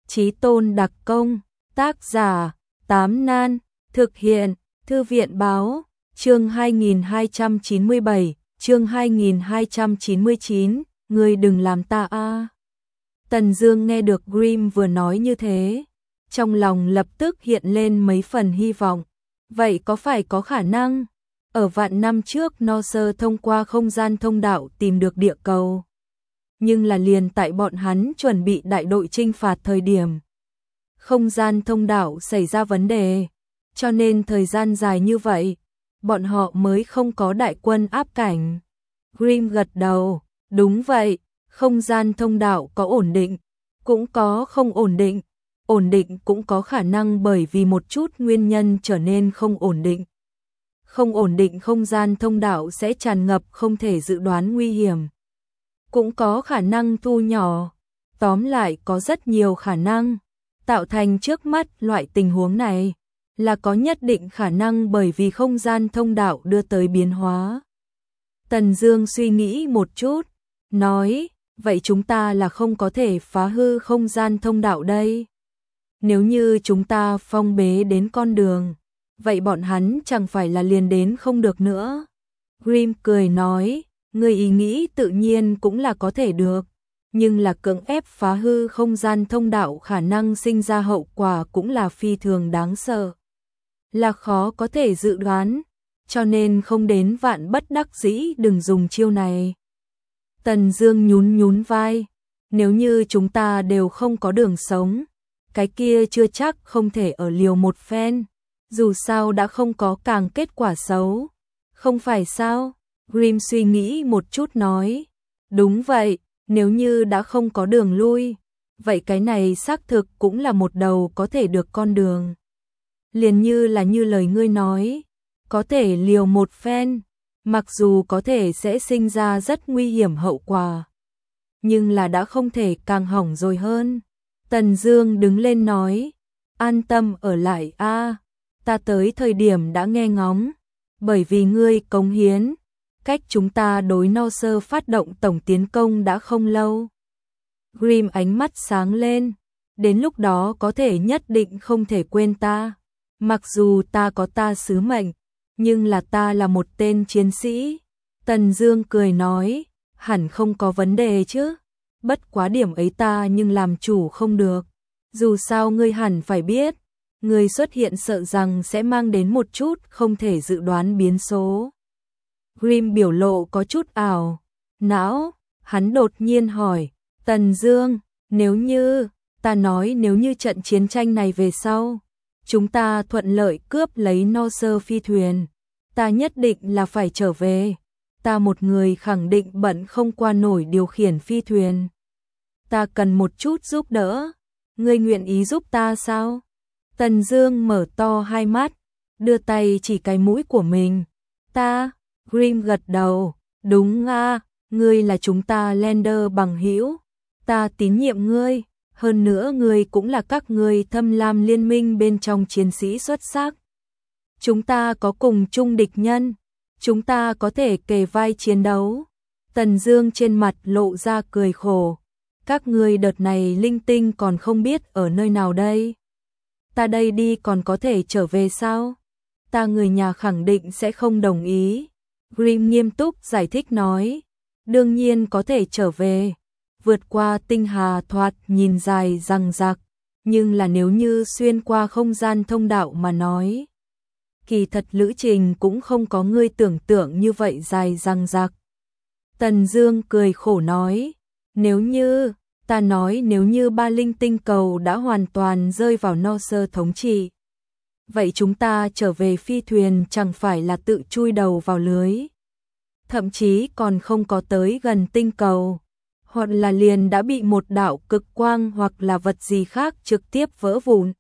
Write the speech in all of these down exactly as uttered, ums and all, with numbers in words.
Chí tôn đặc công, tác giả, Tám Nan, thực hiện, Thư viện báo, chương hai nghìn hai trăm chín mươi bảy, chương hai nghìn hai trăm chín mươi chín, ngươi đừng làm ta a. Tần Dương nghe được Grimm vừa nói như thế, trong lòng lập tức hiện lên mấy phần hy vọng. Vậy có phải có khả năng, ở vạn năm trước Norse thông qua không gian thông đạo tìm được địa cầu? Nhưng là liền tại bọn hắn chuẩn bị đại đội chinh phạt thời điểm, không gian thông đạo xảy ra vấn đề, cho nên thời gian dài như vậy, bọn họ mới không có đại quân áp cảnh. Grimm gật đầu, đúng vậy, không gian thông đạo có ổn định, cũng có không ổn định, ổn định cũng có khả năng bởi vì một chút nguyên nhân trở nên không ổn định. Không ổn định không gian thông đạo sẽ tràn ngập không thể dự đoán nguy hiểm, cũng có khả năng thu nhỏ, tóm lại có rất nhiều khả năng. Tạo thành trước mắt loại tình huống này là có nhất định khả năng bởi vì không gian thông đạo đưa tới biến hóa. Tần Dương suy nghĩ một chút, nói, vậy chúng ta là không có thể phá hư không gian thông đạo đây. Nếu như chúng ta phong bế đến con đường, vậy bọn hắn chẳng phải là liền đến không được nữa. Grimm cười nói, người ý nghĩ tự nhiên cũng là có thể được, nhưng là cưỡng ép phá hư không gian thông đạo khả năng sinh ra hậu quả cũng là phi thường đáng sợ, là khó có thể dự đoán, cho nên không đến vạn bất đắc dĩ đừng dùng chiêu này. Tần Dương nhún nhún vai, nếu như chúng ta đều không có đường sống, cái kia chưa chắc không thể ở liều một phen, dù sao đã không có càng kết quả xấu, không phải sao? Grimm suy nghĩ một chút nói, đúng vậy, nếu như đã không có đường lui, vậy cái này xác thực cũng là một đầu có thể được con đường. Liền như là như lời ngươi nói, có thể liều một phen, mặc dù có thể sẽ sinh ra rất nguy hiểm hậu quả, nhưng là đã không thể càng hỏng rồi hơn. Tần Dương đứng lên nói, an tâm ở lại a, ta tới thời điểm đã nghe ngóng, bởi vì ngươi cống hiến, cách chúng ta đối Norse phát động tổng tiến công đã không lâu. Grimm ánh mắt sáng lên, đến lúc đó có thể nhất định không thể quên ta, mặc dù ta có ta sứ mệnh, nhưng là ta là một tên chiến sĩ. Tần Dương cười nói, hẳn không có vấn đề chứ, bất quá điểm ấy ta nhưng làm chủ không được, dù sao ngươi hẳn phải biết, ngươi xuất hiện sợ rằng sẽ mang đến một chút không thể dự đoán biến số. Grimm biểu lộ có chút ảo não, hắn đột nhiên hỏi, Tần Dương, nếu như, ta nói nếu như trận chiến tranh này về sau, chúng ta thuận lợi cướp lấy Norse phi thuyền, ta nhất định là phải trở về, ta một người khẳng định bận không qua nổi điều khiển phi thuyền. Ta cần một chút giúp đỡ, ngươi nguyện ý giúp ta sao? Tần Dương mở to hai mắt, đưa tay chỉ cái mũi của mình. Ta, Grimm gật đầu, đúng a, ngươi là chúng ta Lander bằng hữu, ta tín nhiệm ngươi, hơn nữa ngươi cũng là các ngươi Thâm Lam liên minh bên trong chiến sĩ xuất sắc. Chúng ta có cùng chung địch nhân, chúng ta có thể kề vai chiến đấu. Tần Dương trên mặt lộ ra cười khổ, các ngươi đợt này linh tinh còn không biết ở nơi nào đây. Ta đây đi còn có thể trở về sao? Ta người nhà khẳng định sẽ không đồng ý. Grimm nghiêm túc giải thích nói, đương nhiên có thể trở về, vượt qua tinh hà thoạt nhìn dài dằng dặc, nhưng là nếu như xuyên qua không gian thông đạo mà nói, kỳ thật lữ trình cũng không có ngươi tưởng tượng như vậy dài dằng dặc. Tần Dương cười khổ nói, nếu như, ta nói nếu như ba linh tinh cầu đã hoàn toàn rơi vào Norse thống trị, vậy chúng ta trở về phi thuyền chẳng phải là tự chui đầu vào lưới, thậm chí còn không có tới gần tinh cầu, hoặc là liền đã bị một đạo cực quang hoặc là vật gì khác trực tiếp vỡ vụn.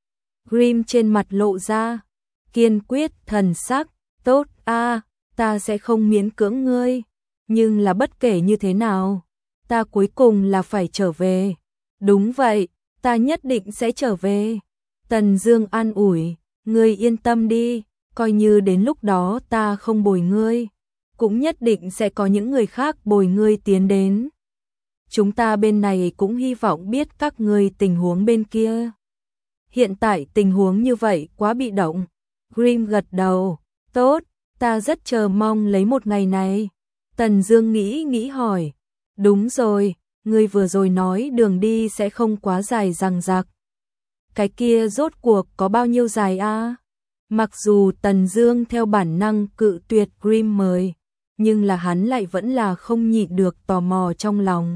Grimm trên mặt lộ ra kiên quyết thần sắc, tốt a, ta sẽ không miễn cưỡng ngươi, nhưng là bất kể như thế nào, ta cuối cùng là phải trở về. Đúng vậy, ta nhất định sẽ trở về. Tần Dương an ủi, ngươi yên tâm đi, coi như đến lúc đó ta không bồi ngươi, cũng nhất định sẽ có những người khác bồi ngươi tiến đến. chúng ta bên này cũng hy vọng biết các ngươi tình huống bên kia. Hiện tại tình huống như vậy quá bị động. Grimm gật đầu, tốt, ta rất chờ mong lấy một ngày này. Tần Dương nghĩ nghĩ hỏi, đúng rồi, ngươi vừa rồi nói đường đi sẽ không quá dài dằng dặc. Cái kia rốt cuộc có bao nhiêu dài a? Mặc dù Tần Dương theo bản năng cự tuyệt Grimm mời, nhưng là hắn lại vẫn là không nhịn được tò mò trong lòng.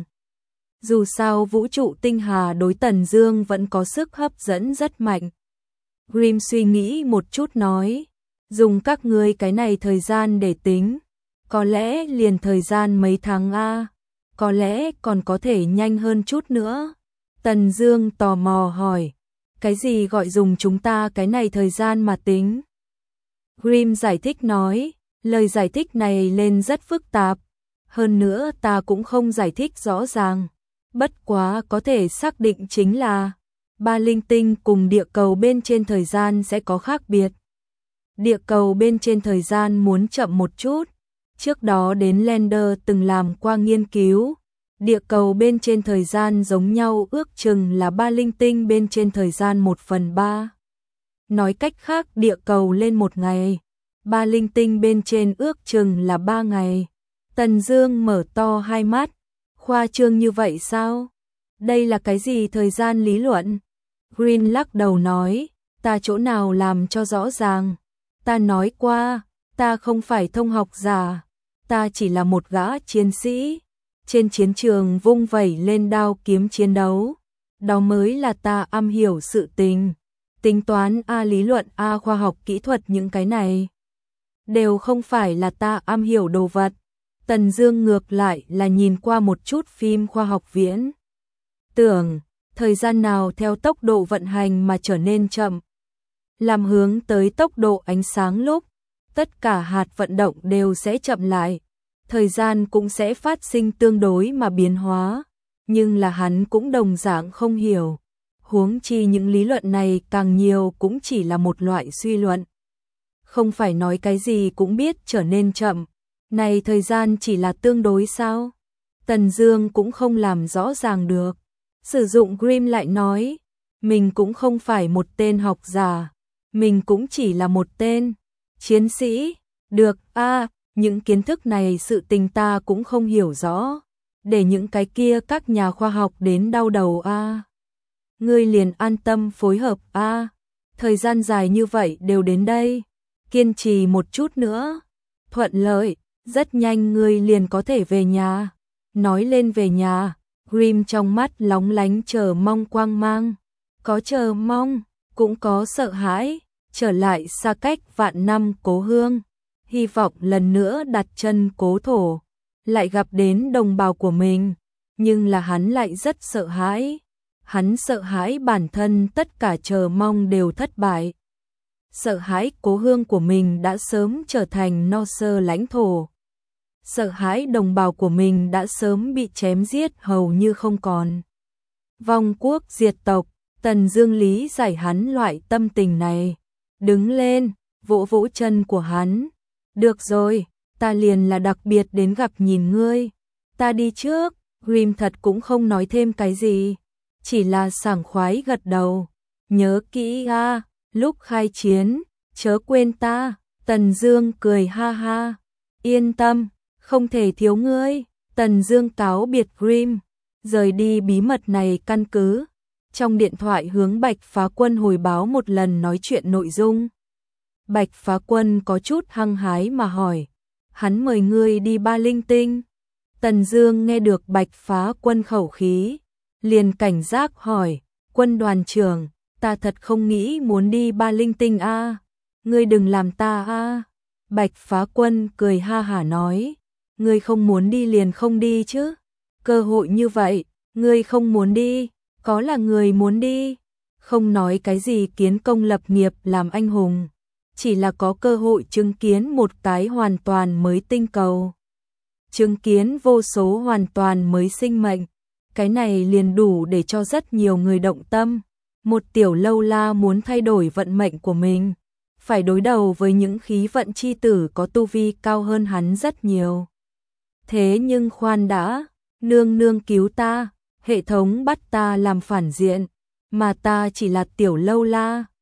Dù sao vũ trụ tinh hà đối Tần Dương vẫn có sức hấp dẫn rất mạnh. Grimm suy nghĩ một chút nói, dùng các ngươi cái này thời gian để tính, có lẽ liền thời gian mấy tháng a, có lẽ còn có thể nhanh hơn chút nữa. Tần Dương tò mò hỏi, cái gì gọi dùng chúng ta cái này thời gian mà tính? Grimm giải thích nói, lời giải thích này lên rất phức tạp, hơn nữa ta cũng không giải thích rõ ràng. Bất quá có thể xác định chính là ba linh tinh cùng địa cầu bên trên thời gian sẽ có khác biệt. Địa cầu bên trên thời gian muốn chậm một chút, trước đó đến Lander từng làm qua nghiên cứu, địa cầu bên trên thời gian giống nhau ước chừng là ba linh tinh bên trên thời gian một phần ba. Nói cách khác địa cầu lên một ngày, ba linh tinh bên trên ước chừng là ba ngày. Tần Dương mở to hai mắt, khoa trương như vậy sao? Đây là cái gì thời gian lý luận? Green lắc đầu nói, ta chỗ nào làm cho rõ ràng. Ta nói qua, ta không phải thông học giả, ta chỉ là một gã chiến sĩ. Trên chiến trường vung vẩy lên đao kiếm chiến đấu. Đó mới là ta am hiểu sự tình. Tính toán A lý luận A khoa học kỹ thuật những cái này. Đều không phải là ta am hiểu đồ vật. Tần Dương ngược lại là nhìn qua một chút phim khoa học viễn tưởng, thời gian nào theo tốc độ vận hành mà trở nên chậm. Làm hướng tới tốc độ ánh sáng lúc, tất cả hạt vận động đều sẽ chậm lại, thời gian cũng sẽ phát sinh tương đối mà biến hóa, nhưng là hắn cũng đồng dạng không hiểu. Huống chi những lý luận này càng nhiều cũng chỉ là một loại suy luận. Không phải nói cái gì cũng biết trở nên chậm. Này thời gian chỉ là tương đối sao? Tần Dương cũng không làm rõ ràng được. Sử dụng Grimm lại nói, mình cũng không phải một tên học giả, mình cũng chỉ là một tên chiến sĩ. Được a, à, những kiến thức này sự tình ta cũng không hiểu rõ, để những cái kia các nhà khoa học đến đau đầu a. À. Ngươi liền an tâm phối hợp a, à. Thời gian dài như vậy đều đến đây, kiên trì một chút nữa, thuận lợi. Rất nhanh ngươi liền có thể về nhà. Nói lên về nhà, Grimm trong mắt lóng lánh chờ mong quang mang. Có chờ mong, cũng có sợ hãi, trở lại xa cách vạn năm cố hương. Hy vọng lần nữa đặt chân cố thổ, lại gặp đến đồng bào của mình. Nhưng là hắn lại rất sợ hãi. Hắn sợ hãi bản thân tất cả chờ mong đều thất bại. Sợ hãi cố hương của mình đã sớm trở thành no sơ lãnh thổ. Sợ hãi đồng bào của mình đã sớm bị chém giết hầu như không còn. Vong quốc diệt tộc, Tần Dương lý giải hắn loại tâm tình này. Đứng lên, vỗ vỗ chân của hắn. Được rồi, ta liền là đặc biệt đến gặp nhìn ngươi. Ta đi trước. Grimm thật cũng không nói thêm cái gì, chỉ là sảng khoái gật đầu. Nhớ kỹ a, lúc khai chiến, chớ quên ta. Tần Dương cười ha ha. Yên tâm, không thể thiếu ngươi. Tần Dương cáo biệt Grimm, rời đi bí mật này căn cứ. Trong điện thoại hướng Bạch Phá Quân hồi báo một lần nói chuyện nội dung. Bạch Phá Quân có chút hăng hái mà hỏi, hắn mời ngươi đi Ba Linh Tinh. Tần Dương nghe được Bạch Phá Quân khẩu khí, liền cảnh giác hỏi, Quân đoàn trưởng, ta thật không nghĩ muốn đi Ba Linh Tinh a, à. Ngươi đừng làm ta a. À. Bạch Phá Quân cười ha hả nói, ngươi không muốn đi liền không đi chứ. Cơ hội như vậy, ngươi không muốn đi, có là người muốn đi. Không nói cái gì kiến công lập nghiệp làm anh hùng, chỉ là có cơ hội chứng kiến một cái hoàn toàn mới tinh cầu. Chứng kiến vô số hoàn toàn mới sinh mệnh, cái này liền đủ để cho rất nhiều người động tâm. Một tiểu lâu la muốn thay đổi vận mệnh của mình, phải đối đầu với những khí vận chi tử có tu vi cao hơn hắn rất nhiều. Thế nhưng khoan đã, Nương nương cứu ta, hệ thống bắt ta làm phản diện, mà ta chỉ là tiểu lâu la.